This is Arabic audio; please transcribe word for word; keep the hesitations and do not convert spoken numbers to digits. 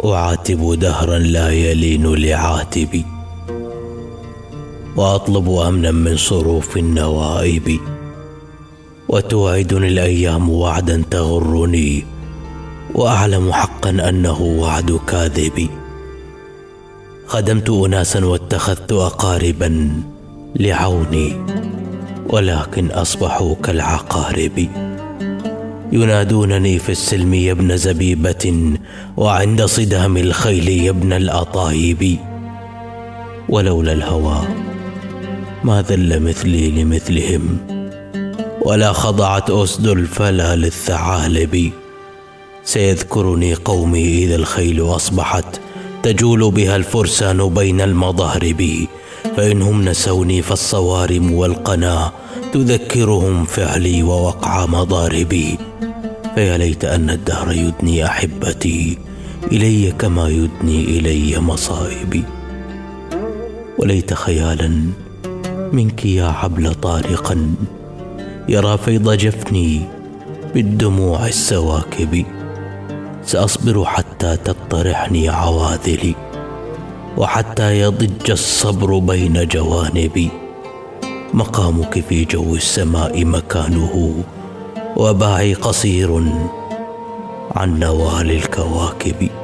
أعاتب دهرا لا يلين لعاتبي، وأطلب أمنا من صروف النوائب، وتوعدني الأيام وعدا تغرني، وأعلم حقا أنه وعد كاذب. خدمت أناسا واتخذت أقاربا لعوني، ولكن أصبحوا كالعقارب. ينادونني في السلم يا ابن زبيبة، وعند صدام الخيل يا ابن الأطايب. ولولا الهوى ما ذل مثلي لمثلهم، ولا خضعت أسد الفلا للثعالب. سيذكرني قومي إذا الخيل أصبحت تجول بها الفرسان بين المضارب، فإنهم نسوني فالصوارم والقنا تذكرهم فعلي ووقع مضاربي. فيا ليت أن الدهر يدني أحبتي إلي كما يدني إلي مصائبي. وليت خيالا منك يا حبل طارقا يرى فيض جفني بالدموع السواكب. سأصبر حتى تطرحني عواذلي، وحتى يضج الصبر بين جوانبي. مقامك في جو السماء مكانه، وباعي قصير عن نوال الكواكب.